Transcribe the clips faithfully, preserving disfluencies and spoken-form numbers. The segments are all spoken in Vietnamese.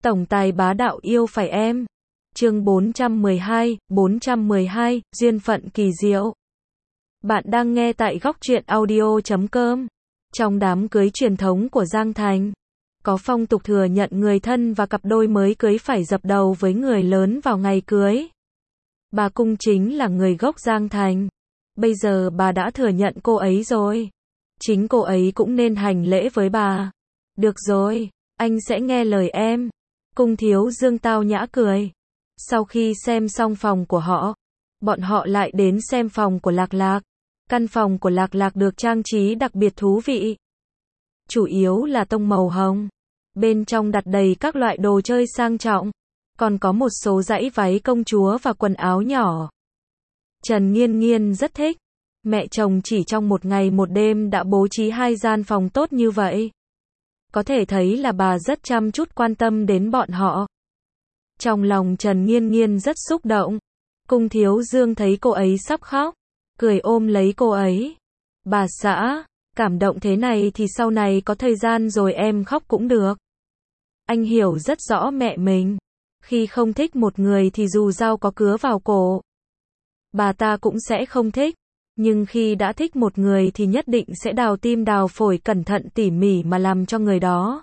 Tổng tài bá đạo yêu phải em. Chương bốn trăm mười hai, bốn trăm mười hai, duyên phận kỳ diệu. Bạn đang nghe tại góc truyện audio chấm com. Trong đám cưới truyền thống của Giang Thành, có phong tục thừa nhận người thân và cặp đôi mới cưới phải dập đầu với người lớn vào ngày cưới. Bà Cung chính là người gốc Giang Thành. Bây giờ bà đã thừa nhận cô ấy rồi. Chính cô ấy cũng nên hành lễ với bà. Được rồi, anh sẽ nghe lời em. Cung Thiếu Dương tao nhã cười. Sau khi xem xong phòng của họ, bọn họ lại đến xem phòng của Lạc Lạc. Căn phòng của Lạc Lạc được trang trí đặc biệt thú vị. Chủ yếu là tông màu hồng. Bên trong đặt đầy các loại đồ chơi sang trọng. Còn có một số dãy váy công chúa và quần áo nhỏ. Trần Nghiên Nghiên rất thích. Mẹ chồng chỉ trong một ngày một đêm đã bố trí hai gian phòng tốt như vậy. Có thể thấy là bà rất chăm chút quan tâm đến bọn họ. Trong lòng Trần Nghiên Nghiên rất xúc động. Cung Thiếu Dương thấy cô ấy sắp khóc, cười ôm lấy cô ấy. Bà xã, cảm động thế này thì sau này có thời gian rồi em khóc cũng được. Anh hiểu rất rõ mẹ mình. Khi không thích một người thì dù dao có cứa vào cổ, bà ta cũng sẽ không thích. Nhưng khi đã thích một người thì nhất định sẽ đào tim đào phổi cẩn thận tỉ mỉ mà làm cho người đó.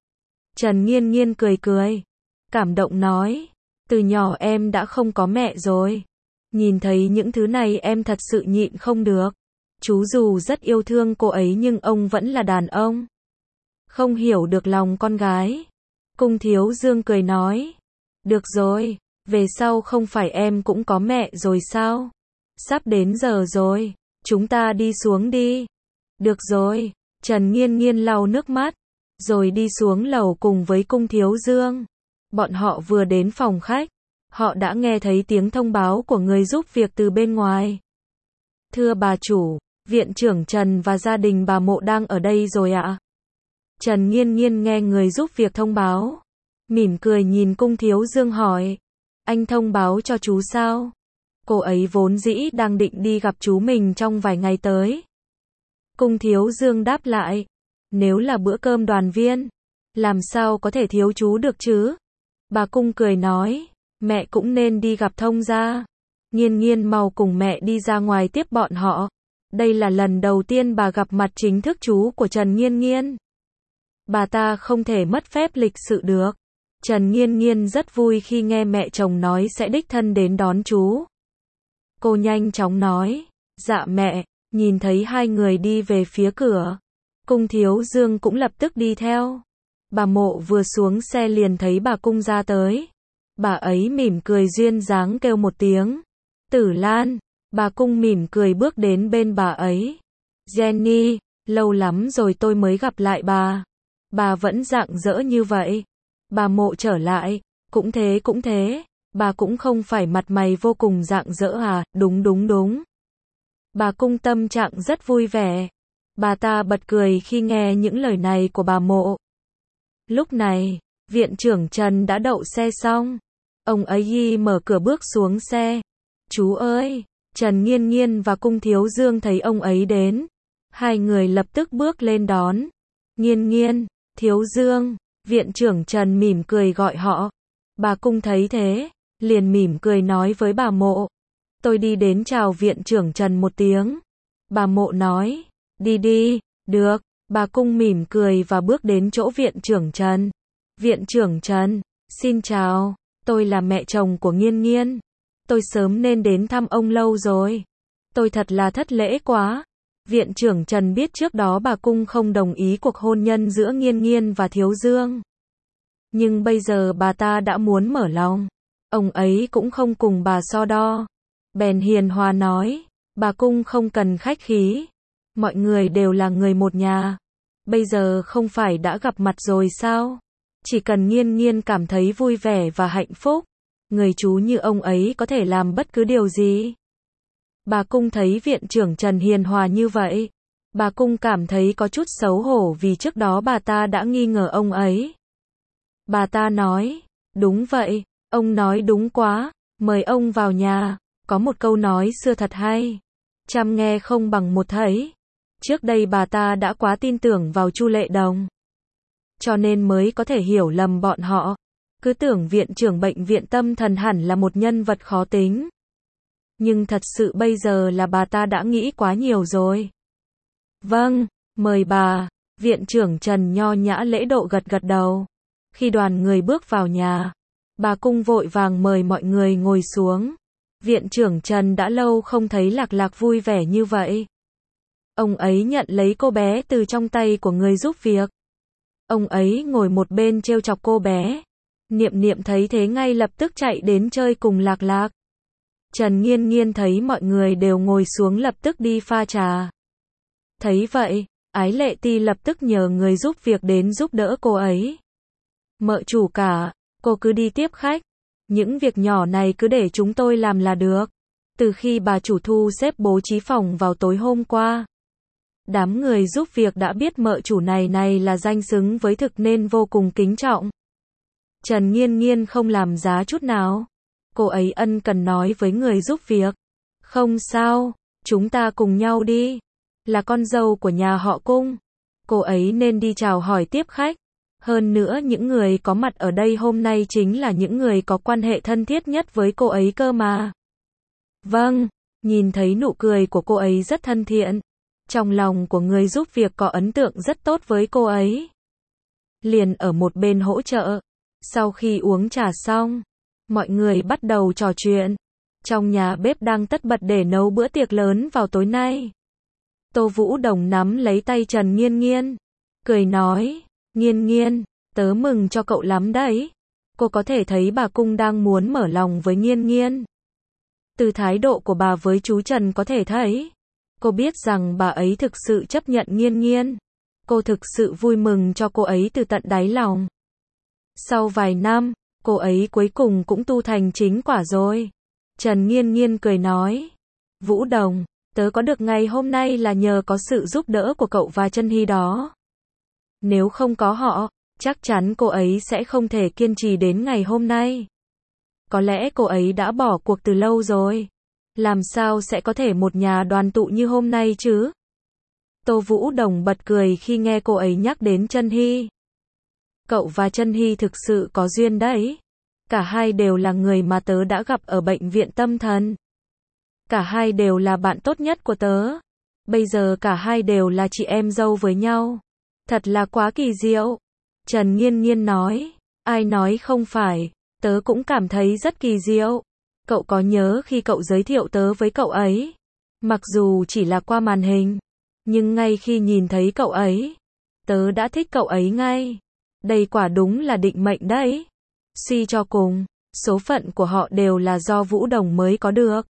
Trần Nghiên Nghiên cười cười, cảm động nói, từ nhỏ em đã không có mẹ rồi. Nhìn thấy những thứ này em thật sự nhịn không được. Chú dù rất yêu thương cô ấy nhưng ông vẫn là đàn ông, không hiểu được lòng con gái. Cung Thiếu Dương cười nói, được rồi, về sau không phải em cũng có mẹ rồi sao? Sắp đến giờ rồi, chúng ta đi xuống đi. Được rồi, Trần Nghiên Nghiên lau nước mắt, rồi đi xuống lầu cùng với Cung Thiếu Dương. Bọn họ vừa đến phòng khách, họ đã nghe thấy tiếng thông báo của người giúp việc từ bên ngoài. Thưa bà chủ, viện trưởng Trần và gia đình bà Mộ đang ở đây rồi ạ. Trần Nghiên Nghiên nghe người giúp việc thông báo, mỉm cười nhìn Cung Thiếu Dương hỏi, anh thông báo cho chú sao? Cô ấy vốn dĩ đang định đi gặp chú mình trong vài ngày tới. Cung Thiếu Dương đáp lại, nếu là bữa cơm đoàn viên, làm sao có thể thiếu chú được chứ? Bà Cung cười nói, mẹ cũng nên đi gặp thông gia. Nghiên Nghiên mau cùng mẹ đi ra ngoài tiếp bọn họ. Đây là lần đầu tiên bà gặp mặt chính thức chú của Trần Nghiên Nghiên. Bà ta không thể mất phép lịch sự được. Trần Nghiên Nghiên rất vui khi nghe mẹ chồng nói sẽ đích thân đến đón chú. Cô nhanh chóng nói, dạ mẹ. Nhìn thấy hai người đi về phía cửa, Cung Thiếu Dương cũng lập tức đi theo. Bà Mộ vừa xuống xe liền thấy bà Cung ra tới. Bà ấy mỉm cười duyên dáng kêu một tiếng, Tử Lan. Bà Cung mỉm cười bước đến bên bà ấy. Jenny, lâu lắm rồi tôi mới gặp lại bà. Bà vẫn rạng rỡ như vậy. Bà Mộ trở lại, cũng thế cũng thế. Bà cũng không phải mặt mày vô cùng rạng rỡ à, đúng đúng đúng. Bà Cung tâm trạng rất vui vẻ. Bà ta bật cười khi nghe những lời này của bà Mộ. Lúc này, viện trưởng Trần đã đậu xe xong. Ông ấy mở cửa bước xuống xe. Chú ơi! Trần Nghiên Nghiên và Cung Thiếu Dương thấy ông ấy đến. Hai người lập tức bước lên đón. Nghiên Nghiên, Thiếu Dương, viện trưởng Trần mỉm cười gọi họ. Bà Cung thấy thế, liền mỉm cười nói với bà Mộ. Tôi đi đến chào viện trưởng Trần một tiếng. Bà Mộ nói, đi đi, được. Bà Cung mỉm cười và bước đến chỗ viện trưởng Trần. Viện trưởng Trần, xin chào, tôi là mẹ chồng của Nghiên Nghiên. Tôi sớm nên đến thăm ông lâu rồi. Tôi thật là thất lễ quá. Viện trưởng Trần biết trước đó bà Cung không đồng ý cuộc hôn nhân giữa Nghiên Nghiên và Thiếu Dương. Nhưng bây giờ bà ta đã muốn mở lòng. Ông ấy cũng không cùng bà so đo. Bèn hiền hòa nói, bà Cung không cần khách khí. Mọi người đều là người một nhà. Bây giờ không phải đã gặp mặt rồi sao? Chỉ cần Nghiên Nghiên cảm thấy vui vẻ và hạnh phúc, người chú như ông ấy có thể làm bất cứ điều gì. Bà Cung thấy viện trưởng Trần hiền hòa như vậy. Bà Cung cảm thấy có chút xấu hổ vì trước đó bà ta đã nghi ngờ ông ấy. Bà ta nói, đúng vậy, ông nói đúng quá, mời ông vào nhà. Có một câu nói xưa thật hay, trăm nghe không bằng một thấy. Trước đây bà ta đã quá tin tưởng vào Chu Lệ Đồng, cho nên mới có thể hiểu lầm bọn họ. Cứ tưởng viện trưởng bệnh viện tâm thần hẳn là một nhân vật khó tính. Nhưng thật sự bây giờ là bà ta đã nghĩ quá nhiều rồi. Vâng, mời bà. Viện trưởng Trần nho nhã lễ độ gật gật đầu. Khi đoàn người bước vào nhà, bà Cung vội vàng mời mọi người ngồi xuống. Viện trưởng Trần đã lâu không thấy Lạc Lạc vui vẻ như vậy. Ông ấy nhận lấy cô bé từ trong tay của người giúp việc. Ông ấy ngồi một bên trêu chọc cô bé. Niệm Niệm thấy thế ngay lập tức chạy đến chơi cùng Lạc Lạc. Trần Nghiên Nghiên thấy mọi người đều ngồi xuống lập tức đi pha trà. Thấy vậy, Ái Lệ Ti lập tức nhờ người giúp việc đến giúp đỡ cô ấy. Mợ chủ cả, cô cứ đi tiếp khách. Những việc nhỏ này cứ để chúng tôi làm là được. Từ khi bà chủ thu xếp bố trí phòng vào tối hôm qua, đám người giúp việc đã biết mợ chủ này này là danh xứng với thực nên vô cùng kính trọng. Trần Nghiên Nghiên không làm giá chút nào. Cô ấy ân cần nói với người giúp việc. Không sao, chúng ta cùng nhau đi. Là con dâu của nhà họ Cung. Cô ấy nên đi chào hỏi tiếp khách. Hơn nữa những người có mặt ở đây hôm nay chính là những người có quan hệ thân thiết nhất với cô ấy cơ mà. Vâng, nhìn thấy nụ cười của cô ấy rất thân thiện. Trong lòng của người giúp việc có ấn tượng rất tốt với cô ấy. Liền ở một bên hỗ trợ. Sau khi uống trà xong, mọi người bắt đầu trò chuyện. Trong nhà bếp đang tất bật để nấu bữa tiệc lớn vào tối nay. Tô Vũ Đồng nắm lấy tay Trần Nghiên Nghiên, cười nói, Nghiên Nghiên, tớ mừng cho cậu lắm đấy. Cô có thể thấy bà Cung đang muốn mở lòng với Nghiên Nghiên. Từ thái độ của bà với chú Trần có thể thấy, cô biết rằng bà ấy thực sự chấp nhận Nghiên Nghiên. Cô thực sự vui mừng cho cô ấy từ tận đáy lòng. Sau vài năm, cô ấy cuối cùng cũng tu thành chính quả rồi. Trần Nghiên Nghiên cười nói, Vũ Đồng, tớ có được ngày hôm nay là nhờ có sự giúp đỡ của cậu và Chân Hy đó. Nếu không có họ, chắc chắn cô ấy sẽ không thể kiên trì đến ngày hôm nay. Có lẽ cô ấy đã bỏ cuộc từ lâu rồi. Làm sao sẽ có thể một nhà đoàn tụ như hôm nay chứ? Tô Vũ Đồng bật cười khi nghe cô ấy nhắc đến Chân Hy. Cậu và Chân Hy thực sự có duyên đấy. Cả hai đều là người mà tớ đã gặp ở bệnh viện tâm thần. Cả hai đều là bạn tốt nhất của tớ. Bây giờ cả hai đều là chị em dâu với nhau. Thật là quá kỳ diệu. Trần Nghiên Nghiên nói. Ai nói không phải. Tớ cũng cảm thấy rất kỳ diệu. Cậu có nhớ khi cậu giới thiệu tớ với cậu ấy? Mặc dù chỉ là qua màn hình. Nhưng ngay khi nhìn thấy cậu ấy, tớ đã thích cậu ấy ngay. Đây quả đúng là định mệnh đấy. Suy cho cùng, số phận của họ đều là do Vũ Đồng mới có được.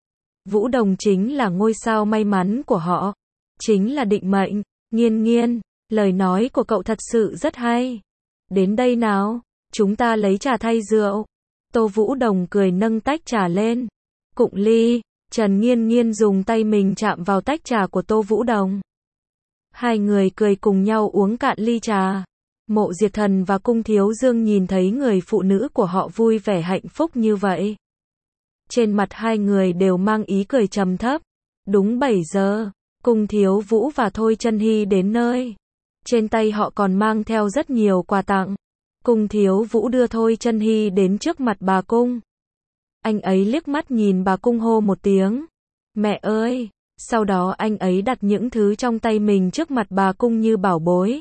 Vũ Đồng chính là ngôi sao may mắn của họ. Chính là định mệnh. Nghiên Nghiên, lời nói của cậu thật sự rất hay. Đến đây nào, chúng ta lấy trà thay rượu. Tô Vũ Đồng cười nâng tách trà lên. Cụng ly, Trần Nghiên Nghiên dùng tay mình chạm vào tách trà của Tô Vũ Đồng. Hai người cười cùng nhau uống cạn ly trà. Mộ Diệt Thần và Cung Thiếu Dương nhìn thấy người phụ nữ của họ vui vẻ hạnh phúc như vậy. Trên mặt hai người đều mang ý cười trầm thấp. Đúng bảy giờ, Cung Thiếu Vũ và Thôi Chân Hy đến nơi. Trên tay họ còn mang theo rất nhiều quà tặng. Cung Thiếu Vũ đưa Thôi Chân Hy đến trước mặt bà Cung. Anh ấy liếc mắt nhìn bà Cung hô một tiếng. Mẹ ơi! Sau đó anh ấy đặt những thứ trong tay mình trước mặt bà Cung như bảo bối.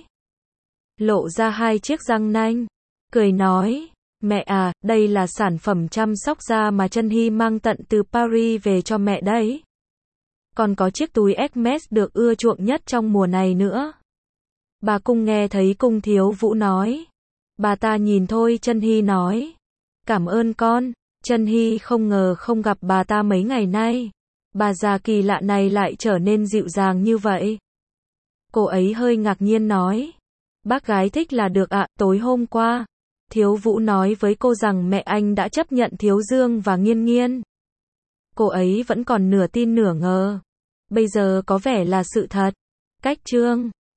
Lộ ra hai chiếc răng nanh. Cười nói. Mẹ à, đây là sản phẩm chăm sóc da mà Chân Hy mang tận từ Paris về cho mẹ đấy. Còn có chiếc túi Hermes được ưa chuộng nhất trong mùa này nữa. Bà Cung nghe thấy Cung Thiếu Vũ nói. Bà ta nhìn Thôi Chân Hy nói. Cảm ơn con. Chân Hy không ngờ không gặp bà ta mấy ngày nay. Bà già kỳ lạ này lại trở nên dịu dàng như vậy. Cô ấy hơi ngạc nhiên nói. Bác gái thích là được ạ. Tối hôm qua, Thiếu Vũ nói với cô rằng mẹ anh đã chấp nhận Thiếu Dương và Nghiên Nghiên. Cô ấy vẫn còn nửa tin nửa ngờ. Bây giờ có vẻ là sự thật. Cách chương